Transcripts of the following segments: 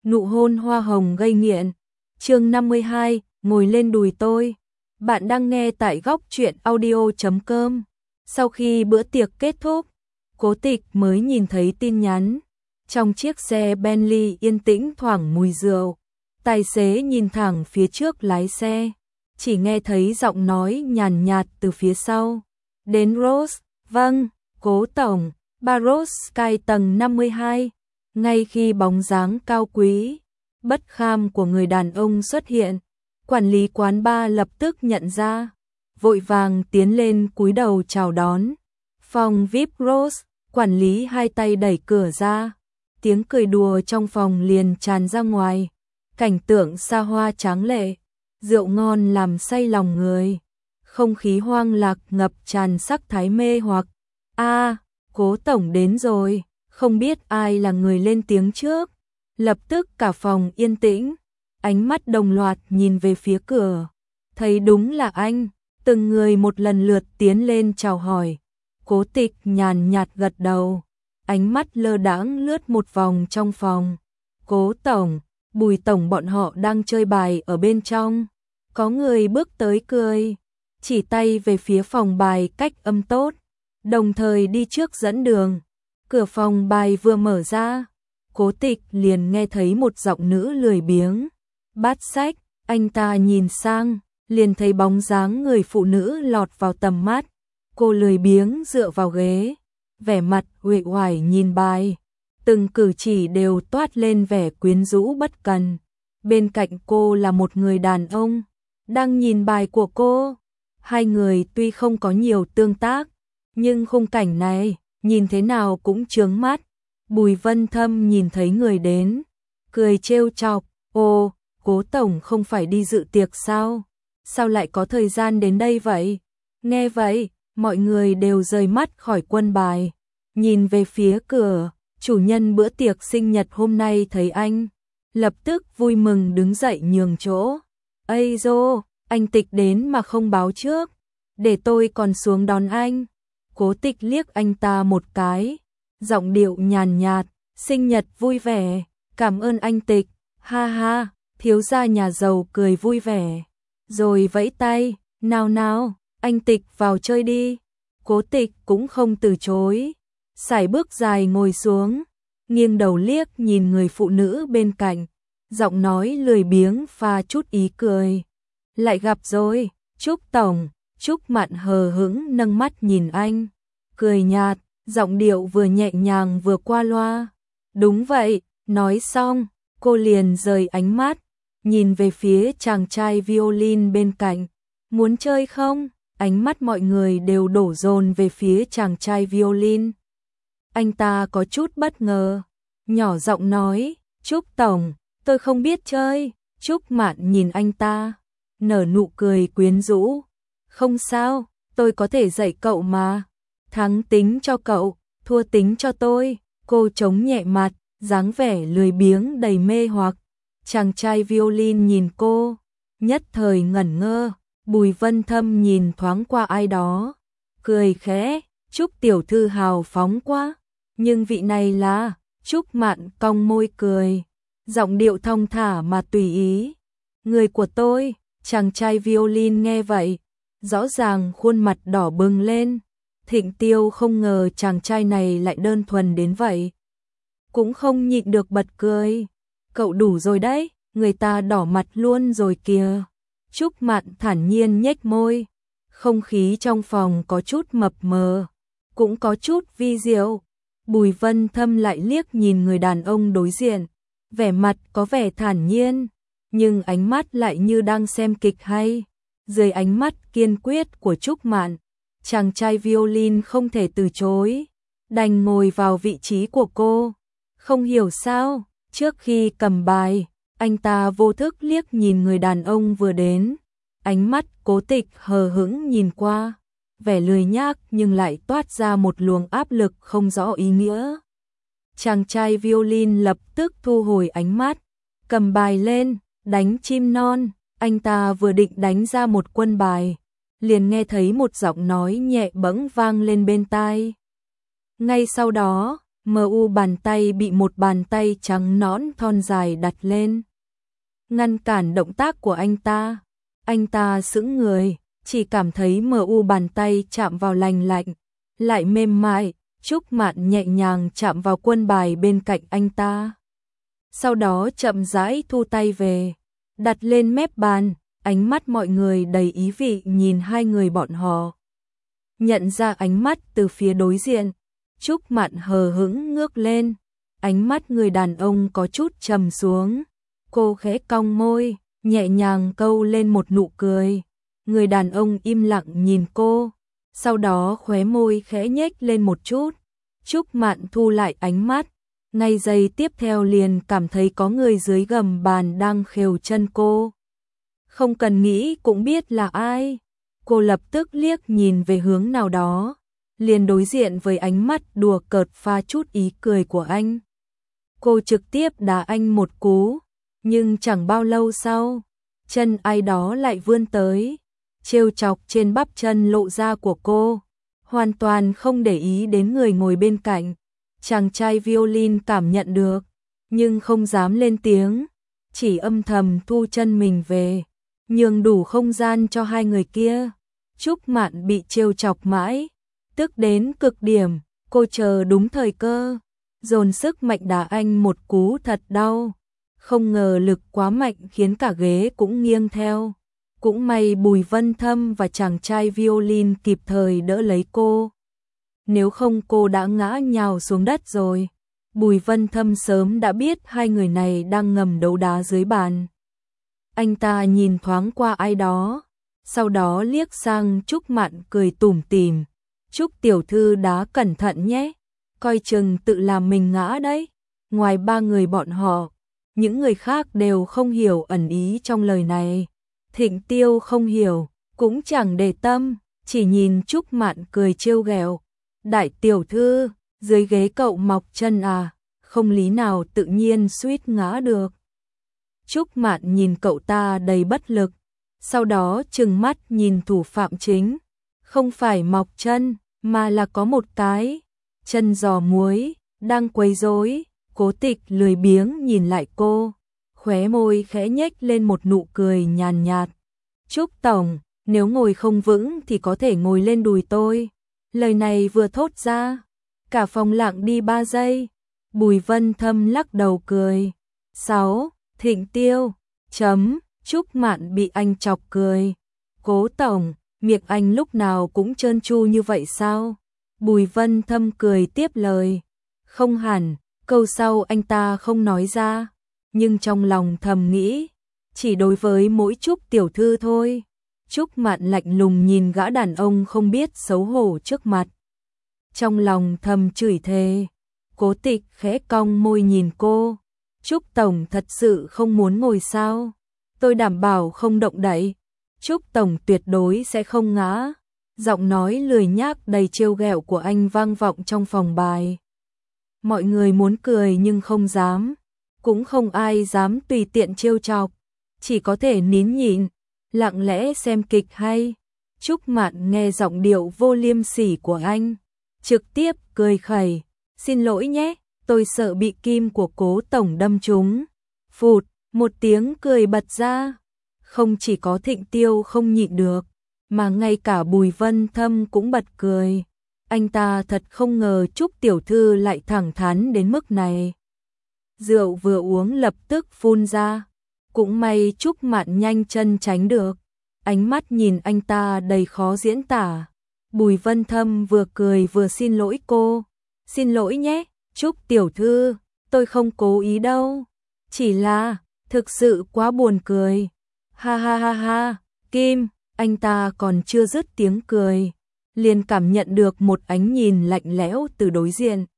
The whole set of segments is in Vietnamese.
Nụ hôn hoa hồng gây nghiện. Chương 52, ngồi lên đùi tôi. Bạn đang nghe tại góc truyện audio.com. Sau khi bữa tiệc kết thúc, Cố Tịch mới nhìn thấy tin nhắn. Trong chiếc xe Bentley yên tĩnh thoảng mùi rượu, tài xế nhìn thẳng phía trước lái xe, chỉ nghe thấy giọng nói nhàn nhạt từ phía sau. Đến Rose, vâng, Cố tổng, Bar Rose Sky tầng 52. Ngay khi bóng dáng cao quý, bất kham của người đàn ông xuất hiện, quản lý quán bar lập tức nhận ra, vội vàng tiến lên cúi đầu chào đón. Phòng VIP Rose, quản lý hai tay đẩy cửa ra, tiếng cười đùa trong phòng liền tràn ra ngoài. Cảnh tượng xa hoa tráng lệ, rượu ngon làm say lòng người, không khí hoang lạc ngập tràn sắc thái mê hoặc. Cố tổng đến rồi. Không biết ai là người lên tiếng trước. Lập tức cả phòng yên tĩnh, ánh mắt đồng loạt nhìn về phía cửa. Thấy đúng là anh, từng người một lần lượt tiến lên chào hỏi. Cố Tịch nhàn nhạt gật đầu, ánh mắt lơ đãng lướt một vòng trong phòng. Cố tổng, Bùi tổng bọn họ đang chơi bài ở bên trong. Có người bước tới cười, chỉ tay về phía phòng bài cách âm tốt, đồng thời đi trước dẫn đường. Cửa phòng bài vừa mở ra, Cố Tịch liền nghe thấy một giọng nữ lười biếng. Bát sách, anh ta nhìn sang, liền thấy bóng dáng người phụ nữ lọt vào tầm mắt. Cô lười biếng dựa vào ghế, vẻ mặt uể oải nhìn bài, từng cử chỉ đều toát lên vẻ quyến rũ bất cần. Bên cạnh cô là một người đàn ông, đang nhìn bài của cô. Hai người tuy không có nhiều tương tác, nhưng khung cảnh này nhìn thế nào cũng chướng mắt. Bùi Vân Thâm nhìn thấy người đến, cười trêu chọc, "Ồ, Cố tổng không phải đi dự tiệc sao? Sao lại có thời gian đến đây vậy?" Nghe vậy, mọi người đều rời mắt khỏi quân bài, nhìn về phía cửa. Chủ nhân bữa tiệc sinh nhật hôm nay thấy anh, lập tức vui mừng đứng dậy nhường chỗ. "Ây dô, anh Tịch đến mà không báo trước, để tôi còn xuống đón anh." Cố Tịch liếc anh ta một cái, giọng điệu nhàn nhạt, "Sinh nhật vui vẻ, cảm ơn anh Tịch, ha ha." Thiếu gia nhà giàu cười vui vẻ, rồi vẫy tay, "Nào nào, anh Tịch vào chơi đi." Cố Tịch cũng không từ chối, sải bước dài ngồi xuống, nghiêng đầu liếc nhìn người phụ nữ bên cạnh, giọng nói lười biếng pha chút ý cười. "Lại gặp rồi, Trúc tổng." Trúc Mạn hờ hững nâng mắt nhìn anh, cười nhạt, giọng điệu vừa nhẹ nhàng vừa qua loa. "Đúng vậy." Nói xong, cô liền rời ánh mắt, nhìn về phía chàng trai violin bên cạnh. "Muốn chơi không?" Ánh mắt mọi người đều đổ dồn về phía chàng trai violin. Anh ta có chút bất ngờ, nhỏ giọng nói, "Trúc tổng, tôi không biết chơi." Trúc Mạn nhìn anh ta, nở nụ cười quyến rũ. "Không sao, tôi có thể dạy cậu mà. Thắng tính cho cậu, thua tính cho tôi." Cô chống nhẹ mặt, dáng vẻ lười biếng đầy mê hoặc. Chàng trai violin nhìn cô, nhất thời ngẩn ngơ. Bùi Vân Thâm nhìn thoáng qua ai đó, cười khẽ, "Trúc tiểu thư hào phóng quá." "Nhưng vị này là..." Trúc Mạn cong môi cười, giọng điệu thong thả mà tùy ý. "Người của tôi." Chàng trai violin nghe vậy, rõ ràng khuôn mặt đỏ bừng lên. Thịnh Tiêu không ngờ chàng trai này lại đơn thuần đến vậy, cũng không nhịn được bật cười. "Cậu đủ rồi đấy, người ta đỏ mặt luôn rồi kìa." Trúc Mạn thản nhiên nhếch môi, không khí trong phòng có chút mập mờ, cũng có chút vi diệu. Bùi Vân Thâm lại liếc nhìn người đàn ông đối diện, vẻ mặt có vẻ thản nhiên, nhưng ánh mắt lại như đang xem kịch hay. Dưới ánh mắt kiên quyết của Trúc Mạn, chàng trai violin không thể từ chối, đành ngồi vào vị trí của cô. Không hiểu sao, trước khi cầm bài, anh ta vô thức liếc nhìn người đàn ông vừa đến. Ánh mắt Cố Tịch hờ hững nhìn qua, vẻ lười nhác nhưng lại toát ra một luồng áp lực không rõ ý nghĩa. Chàng trai violin lập tức thu hồi ánh mắt, cầm bài lên, đánh chim non. Anh ta vừa định đánh ra một quân bài, liền nghe thấy một giọng nói nhẹ bẫng vang lên bên tai. Ngay sau đó, MU bàn tay bị một bàn tay trắng nõn thon dài đặt lên, ngăn cản động tác của anh ta. Anh ta sững người, chỉ cảm thấy MU bàn tay chạm vào lành lạnh, lại mềm mại. Trúc Mạn nhẹ nhàng chạm vào quân bài bên cạnh anh ta. Sau đó chậm rãi thu tay về, đặt lên mép bàn, ánh mắt mọi người đầy ý vị nhìn hai người bọn họ. Nhận ra ánh mắt từ phía đối diện, Trúc Mạn hờ hững ngước lên, ánh mắt người đàn ông có chút trầm xuống. Cô khẽ cong môi, nhẹ nhàng câu lên một nụ cười. Người đàn ông im lặng nhìn cô, sau đó khóe môi khẽ nhếch lên một chút. Trúc Mạn thu lại ánh mắt, ngay giây tiếp theo liền cảm thấy có người dưới gầm bàn đang khều chân cô. Không cần nghĩ cũng biết là ai. Cô lập tức liếc nhìn về hướng nào đó, liền đối diện với ánh mắt đùa cợt pha chút ý cười của anh. Cô trực tiếp đá anh một cú, nhưng chẳng bao lâu sau, chân ai đó lại vươn tới, trêu chọc trên bắp chân lộ ra của cô, hoàn toàn không để ý đến người ngồi bên cạnh. Chàng trai violin cảm nhận được, nhưng không dám lên tiếng, chỉ âm thầm thu chân mình về, nhường đủ không gian cho hai người kia. Trúc Mạn bị trêu chọc mãi, tức đến cực điểm, cô chờ đúng thời cơ, dồn sức mạnh đá anh một cú thật đau. Không ngờ lực quá mạnh khiến cả ghế cũng nghiêng theo. Cũng may Bùi Vân Thâm và chàng trai violin kịp thời đỡ lấy cô. Nếu không cô đã ngã nhào xuống đất rồi. Bùi Vân Thâm sớm đã biết hai người này đang ngầm đấu đá dưới bàn. Anh ta nhìn thoáng qua ai đó, sau đó liếc sang Trúc Mạn cười tủm tỉm. Trúc tiểu thư đá cẩn thận nhé, coi chừng tự làm mình ngã đấy. Ngoài ba người bọn họ, những người khác đều không hiểu ẩn ý trong lời này. Thịnh Tiêu không hiểu, cũng chẳng để tâm, chỉ nhìn Trúc Mạn cười trêu ghẹo. Đại tiểu thư, dưới ghế cậu mọc chân à, không lý nào tự nhiên suýt ngã được. Trúc Mạn nhìn cậu ta đầy bất lực, sau đó trừng mắt nhìn thủ phạm chính. Không phải mọc chân, mà là có một cái chân giò muối, đang quấy rối. Cố Tịch lười biếng nhìn lại cô, khóe môi khẽ nhếch lên một nụ cười nhàn nhạt. Trúc tổng, nếu ngồi không vững thì có thể ngồi lên đùi tôi. Lời này vừa thốt ra, cả phòng lặng đi 3 giây. Bùi Vân Thâm lắc đầu cười. 6. Thịnh Tiêu. Trúc Mạn bị anh chọc cười. Cố tổng, miệng anh lúc nào cũng trơn tru như vậy sao? Bùi Vân Thâm cười tiếp lời. Không hẳn, câu sau anh ta không nói ra, nhưng trong lòng thầm nghĩ, chỉ đối với mỗi Trúc tiểu thư thôi. Trúc Mạn lạnh lùng nhìn gã đàn ông không biết xấu hổ trước mặt. Trong lòng thầm chửi thề. Cố Tịch khẽ cong môi nhìn cô. Trúc tổng thật sự không muốn ngồi sao? Tôi đảm bảo không động đậy. Trúc tổng tuyệt đối sẽ không ngã. Giọng nói lười nhác đầy trêu ghẹo của anh vang vọng trong phòng bài. Mọi người muốn cười nhưng không dám, cũng không ai dám tùy tiện trêu chọc, chỉ có thể nín nhịn, lặng lẽ xem kịch hay. Trúc Mạn nghe giọng điệu vô liêm sỉ của anh, trực tiếp cười khẩy. Xin lỗi nhé, tôi sợ bị kim của Cố tổng đâm trúng. Phụt, một tiếng cười bật ra. Không chỉ có Thịnh Tiêu không nhịn được, mà ngay cả Bùi Vân Thâm cũng bật cười. Anh ta thật không ngờ Trúc tiểu thư lại thẳng thắn đến mức này. Rượu vừa uống lập tức phun ra. Cũng may Trúc Mạn nhanh chân tránh được. Ánh mắt nhìn anh ta đầy khó diễn tả. Bùi Vân Thâm vừa cười vừa xin lỗi cô. Xin lỗi nhé, Trúc tiểu thư, tôi không cố ý đâu. Chỉ là, thực sự quá buồn cười. Ha ha ha ha, Kim, anh ta còn chưa dứt tiếng cười, liền cảm nhận được một ánh nhìn lạnh lẽo từ đối diện.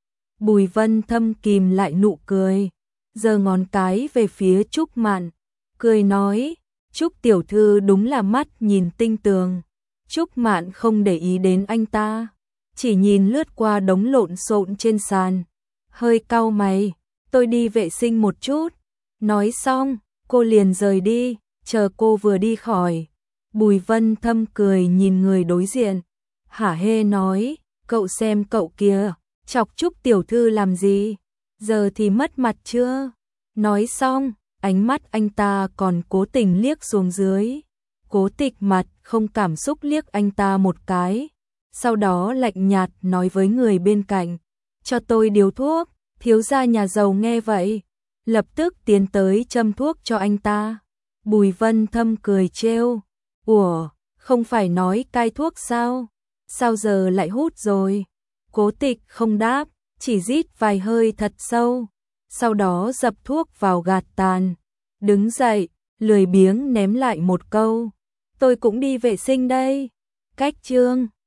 Bùi Vân Thâm kìm lại nụ cười, giơ ngón cái về phía Trúc Mạn, cười nói, Trúc tiểu thư đúng là mắt nhìn tinh tường. Trúc Mạn không để ý đến anh ta, chỉ nhìn lướt qua đống lộn xộn trên sàn, hơi cau mày, tôi đi vệ sinh một chút. Nói xong, cô liền rời đi, chờ cô vừa đi khỏi. Bùi Vân Thâm cười nhìn người đối diện, hả hê nói, cậu xem cậu kia, chọc Trúc tiểu thư làm gì? Giờ thì mất mặt chưa? Nói xong, ánh mắt anh ta còn cố tình liếc xuống dưới. Cố Tịch mặt không cảm xúc liếc anh ta một cái, sau đó lạnh nhạt nói với người bên cạnh, cho tôi điều thuốc. Thiếu gia nhà giàu nghe vậy, lập tức tiến tới châm thuốc cho anh ta. Bùi Vân Thâm cười trêu, ủa, không phải nói cai thuốc sao? Sao giờ lại hút rồi? Cố Tịch không đáp, chỉ rít vài hơi thật sâu, sau đó dập thuốc vào gạt tàn, đứng dậy, lười biếng ném lại một câu, tôi cũng đi vệ sinh đây. Cách chương